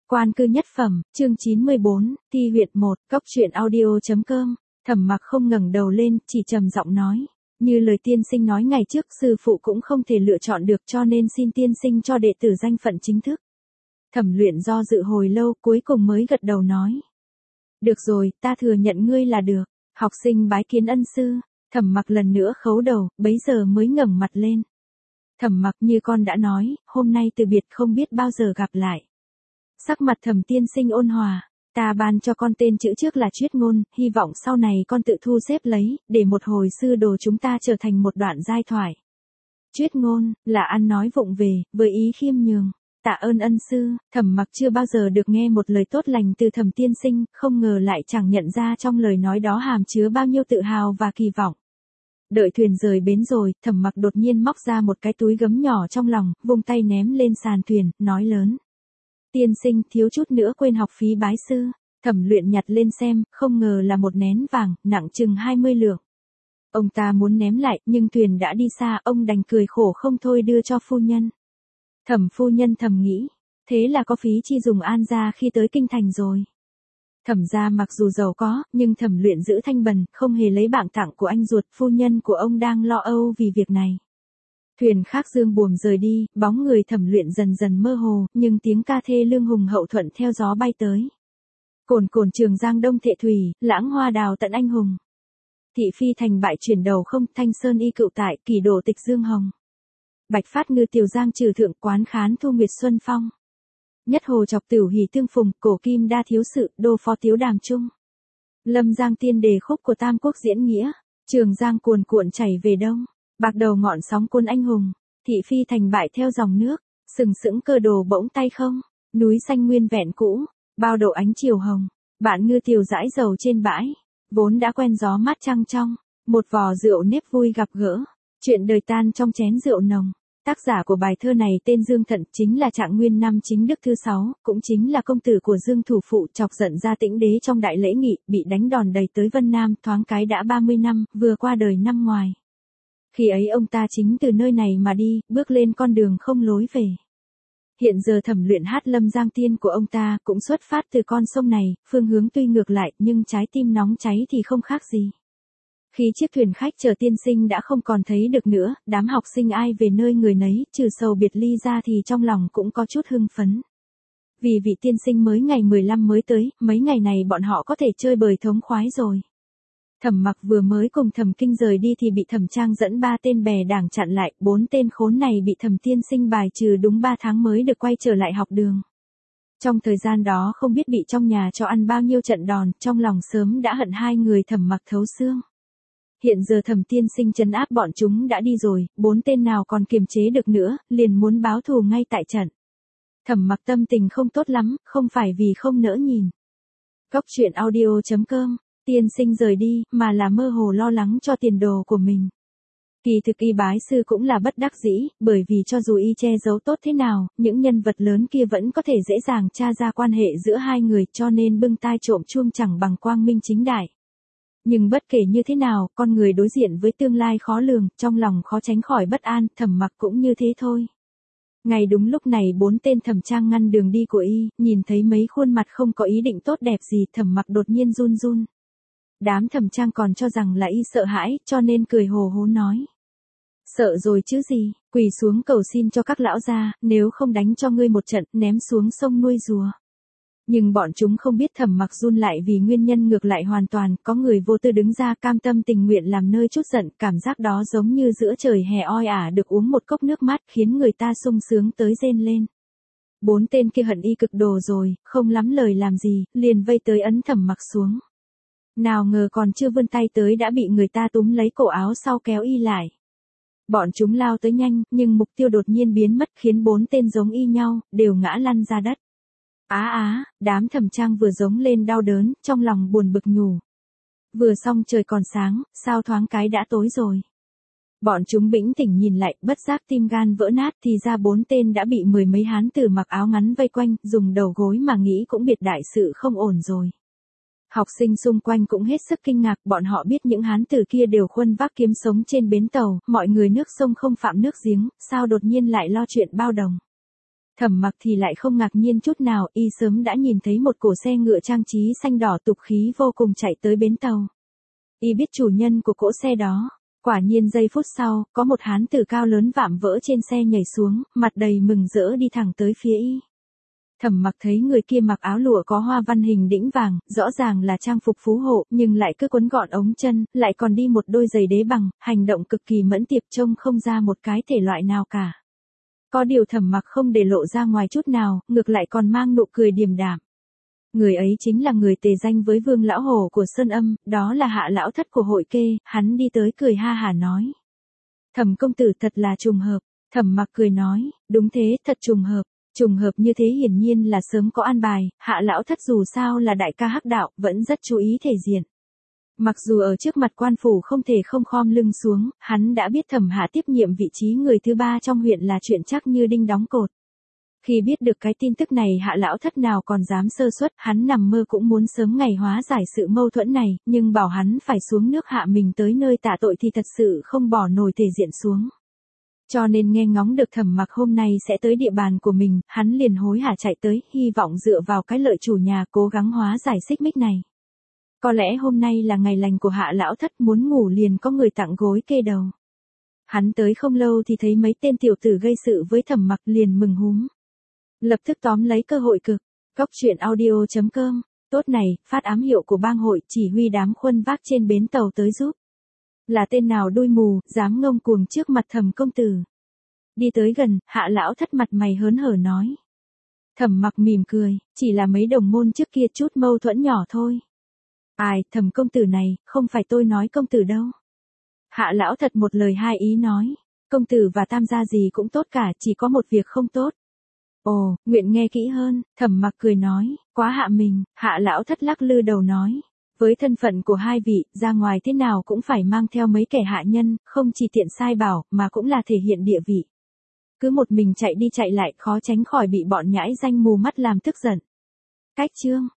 Quan cư nhất phẩm, chương 94, Ti huyện 1, Cốc truyện audio.com. Thẩm Mặc không ngẩng đầu lên, chỉ trầm giọng nói, như lời tiên sinh nói ngày trước, sư phụ cũng không thể lựa chọn được, cho nên xin tiên sinh cho đệ tử danh phận chính thức. Thẩm Luyện do dự hồi lâu, cuối cùng mới gật đầu nói, được rồi, ta thừa nhận ngươi là được. Học sinh bái kiến ân sư. Thẩm Mặc lần nữa khấu đầu, bấy giờ mới ngẩng mặt lên. Thẩm Mặc, như con đã nói, hôm nay từ biệt không biết bao giờ gặp lại. Sắc mặt Thẩm tiên sinh ôn hòa, ta ban cho con tên chữ trước là Chuyết Ngôn, hy vọng sau này con tự thu xếp lấy, để một hồi sư đồ chúng ta trở thành một đoạn giai thoại. Chuyết Ngôn, là ăn nói vụng về, với ý khiêm nhường. Tạ ơn ân sư. Thẩm Mặc chưa bao giờ được nghe một lời tốt lành từ Thẩm tiên sinh, không ngờ lại chẳng nhận ra trong lời nói đó hàm chứa bao nhiêu tự hào và kỳ vọng. Đợi thuyền rời bến rồi, Thẩm Mặc đột nhiên móc ra một cái túi gấm nhỏ trong lòng, vung tay ném lên sàn thuyền, nói lớn. Tiên sinh, thiếu chút nữa quên học phí bái sư. Thẩm Luyện nhặt lên xem, không ngờ là một nén vàng, nặng chừng 20 lượng. Ông ta muốn ném lại, nhưng thuyền đã đi xa, ông đành cười khổ không thôi đưa cho phu nhân. Thẩm phu nhân thầm nghĩ, thế là có phí chi dùng An gia khi tới kinh thành rồi. Thẩm gia mặc dù giàu có, nhưng Thẩm Luyện giữ thanh bần, không hề lấy bảng tặng của anh ruột, phu nhân của ông đang lo âu vì việc này. Thuyền khác dương buồm rời đi, bóng người Thẩm Luyện dần dần mơ hồ, nhưng tiếng ca thê lương hùng hậu thuận theo gió bay tới. Cồn cồn Trường Giang đông thệ thủy, lãng hoa đào tận anh hùng. Thị phi thành bại chuyển đầu không, Thanh Sơn y cựu tại, kỷ đổ tịch dương hồng. Bạch phát ngư tiểu giang trừ thượng, quán khán thu nguyệt xuân phong. Nhất hồ chọc tửu hỷ tương phùng, cổ kim đa thiếu sự, đô phó tiếu đàm trung. Lâm Giang tiên đề khúc của Tam Quốc diễn nghĩa, Trường Giang cuồn cuộn chảy về đông. Bạc đầu ngọn sóng quân anh hùng, thị phi thành bại theo dòng nước, sừng sững cơ đồ bỗng tay không, núi xanh nguyên vẹn cũ, bao độ ánh chiều hồng, bạn ngư tiểu dãi dầu trên bãi, vốn đã quen gió mát trăng trong, một vò rượu nếp vui gặp gỡ, chuyện đời tan trong chén rượu nồng. Tác giả của bài thơ này tên Dương Thận, chính là Trạng Nguyên năm Chính Đức thứ 6, cũng chính là công tử của Dương Thủ Phụ, chọc giận ra Tĩnh Đế trong đại lễ nghị, bị đánh đòn đầy tới Vân Nam, thoáng cái đã 30 năm, vừa qua đời năm ngoài. Khi ấy ông ta chính từ nơi này mà đi, bước lên con đường không lối về. Hiện giờ Thẩm Luyện hát Lâm Giang Tiên của ông ta cũng xuất phát từ con sông này, phương hướng tuy ngược lại, nhưng trái tim nóng cháy thì không khác gì. Khi chiếc thuyền khách chở tiên sinh đã không còn thấy được nữa, đám học sinh ai về nơi người nấy, trừ sầu biệt ly ra thì trong lòng cũng có chút hưng phấn. Vì vị tiên sinh mới ngày 15 mới tới, mấy ngày này bọn họ có thể chơi bời thống khoái rồi. Thẩm Mặc vừa mới cùng Thẩm Kinh rời đi thì bị Thẩm Trang dẫn 3 tên bè đảng chặn lại, 4 tên khốn này bị Thẩm tiên sinh bài trừ đúng 3 tháng mới được quay trở lại học đường. Trong thời gian đó không biết bị trong nhà cho ăn bao nhiêu trận đòn, trong lòng sớm đã hận hai người Thẩm Mặc thấu xương. Hiện giờ Thẩm tiên sinh trấn áp bọn chúng đã đi rồi, 4 tên nào còn kiềm chế được nữa, liền muốn báo thù ngay tại trận. Thẩm Mặc tâm tình không tốt lắm, không phải vì không nỡ nhìn. Cốc truyện audio.com. Tiên sinh rời đi, mà là mơ hồ lo lắng cho tiền đồ của mình. Kỳ thực y bái sư cũng là bất đắc dĩ, bởi vì cho dù y che giấu tốt thế nào, những nhân vật lớn kia vẫn có thể dễ dàng tra ra quan hệ giữa hai người, cho nên bưng tai trộm chuông chẳng bằng quang minh chính đại. Nhưng bất kể như thế nào, con người đối diện với tương lai khó lường, trong lòng khó tránh khỏi bất an, Thẩm Mặc cũng như thế thôi. Ngay đúng lúc này 4 tên Thẩm Trang ngăn đường đi của y, nhìn thấy mấy khuôn mặt không có ý định tốt đẹp gì, Thẩm Mặc đột nhiên run run. Đám Thẩm Trang còn cho rằng là y sợ hãi, cho nên cười hồ hố nói. Sợ rồi chứ gì, quỳ xuống cầu xin cho các lão gia, nếu không đánh cho ngươi một trận, ném xuống sông nuôi rùa. Nhưng bọn chúng không biết Thẩm Mặc run lại vì nguyên nhân ngược lại hoàn toàn, có người vô tư đứng ra cam tâm tình nguyện làm nơi trút giận, cảm giác đó giống như giữa trời hè oi ả được uống một cốc nước mát khiến người ta sung sướng tới rên lên. 4 tên kia hận y cực đồ rồi, không lắm lời làm gì, liền vây tới ấn Thẩm Mặc xuống. Nào ngờ còn chưa vươn tay tới đã bị người ta túm lấy cổ áo sau kéo y lại. Bọn chúng lao tới nhanh, nhưng mục tiêu đột nhiên biến mất khiến 4 tên giống y nhau, đều ngã lăn ra đất. Đám Thẩm Trang vừa giống lên đau đớn, trong lòng buồn bực nhủ. Vừa xong trời còn sáng, sao thoáng cái đã tối rồi. Bọn chúng bĩnh tỉnh nhìn lại, bất giác tim gan vỡ nát thì ra 4 tên đã bị 10 mấy hán tử mặc áo ngắn vây quanh, dùng đầu gối mà nghĩ cũng biệt đại sự không ổn rồi. Học sinh xung quanh cũng hết sức kinh ngạc, bọn họ biết những hán tử kia đều khuân vác kiếm sống trên bến tàu, mọi người nước sông không phạm nước giếng, sao đột nhiên lại lo chuyện bao đồng. Thẩm Mặc thì lại không ngạc nhiên chút nào, y sớm đã nhìn thấy một cỗ xe ngựa trang trí xanh đỏ tục khí vô cùng chạy tới bến tàu. Y biết chủ nhân của cỗ xe đó. Quả nhiên giây phút sau, có một hán tử cao lớn vạm vỡ trên xe nhảy xuống, mặt đầy mừng rỡ đi thẳng tới phía y. Thẩm Mặc thấy người kia mặc áo lụa có hoa văn hình đĩnh vàng, rõ ràng là trang phục phú hộ, nhưng lại cứ quấn gọn ống chân, lại còn đi một đôi giày đế bằng, hành động cực kỳ mẫn tiệp, trông không ra một cái thể loại nào cả. Có điều Thẩm Mặc không để lộ ra ngoài chút nào, ngược lại còn mang nụ cười điềm đạm. Người ấy chính là người tề danh với Vương lão hổ của Sơn Âm, đó là Hạ lão thất của hội kê. Hắn đi tới cười ha hả nói: Thẩm công tử thật là trùng hợp. Thẩm Mặc cười nói: Đúng thế, thật trùng hợp. Trùng hợp như thế hiển nhiên là sớm có an bài. Hạ lão thất dù sao là đại ca hắc đạo, vẫn rất chú ý thể diện. Mặc dù ở trước mặt quan phủ không thể không khom lưng xuống, hắn đã biết Thẩm Hạ tiếp nhiệm vị trí người thứ 3 trong huyện là chuyện chắc như đinh đóng cột. Khi biết được cái tin tức này, Hạ lão thất nào còn dám sơ suất, hắn nằm mơ cũng muốn sớm ngày hóa giải sự mâu thuẫn này, nhưng bảo hắn phải xuống nước hạ mình tới nơi tạ tội thì thật sự không bỏ nổi thể diện xuống. Cho nên nghe ngóng được Thẩm Mặc hôm nay sẽ tới địa bàn của mình, hắn liền hối hả chạy tới, hy vọng dựa vào cái lợi chủ nhà cố gắng hóa giải xích mích này. Có lẽ hôm nay là ngày lành của Hạ lão thất, muốn ngủ liền có người tặng gối kê đầu. Hắn tới không lâu thì thấy mấy tên tiểu tử gây sự với Thẩm Mặc, liền mừng húm. Lập tức tóm lấy cơ hội cực. Cóc truyện audio.com. Tốt này, phát ám hiệu của bang hội, chỉ huy đám khuân vác trên bến tàu tới giúp. Là tên nào đuôi mù, dám ngông cuồng trước mặt Thẩm công tử. Đi tới gần, Hạ lão thất mặt mày hớn hở nói. Thẩm Mặc mỉm cười, chỉ là mấy đồng môn trước kia chút mâu thuẫn nhỏ thôi. Ai, Thẩm công tử này, không phải tôi nói công tử đâu. Hạ lão thật một lời hai ý nói. Công tử và Tam gia gì cũng tốt cả, chỉ có một việc không tốt. Ồ, nguyện nghe kỹ hơn. Thẩm Mặc cười nói, quá hạ mình. Hạ lão thất lắc lư đầu nói. Với thân phận của hai vị, ra ngoài thế nào cũng phải mang theo mấy kẻ hạ nhân, không chỉ tiện sai bảo, mà cũng là thể hiện địa vị. Cứ một mình chạy đi chạy lại, khó tránh khỏi bị bọn nhãi danh mù mắt làm tức giận. Cách chương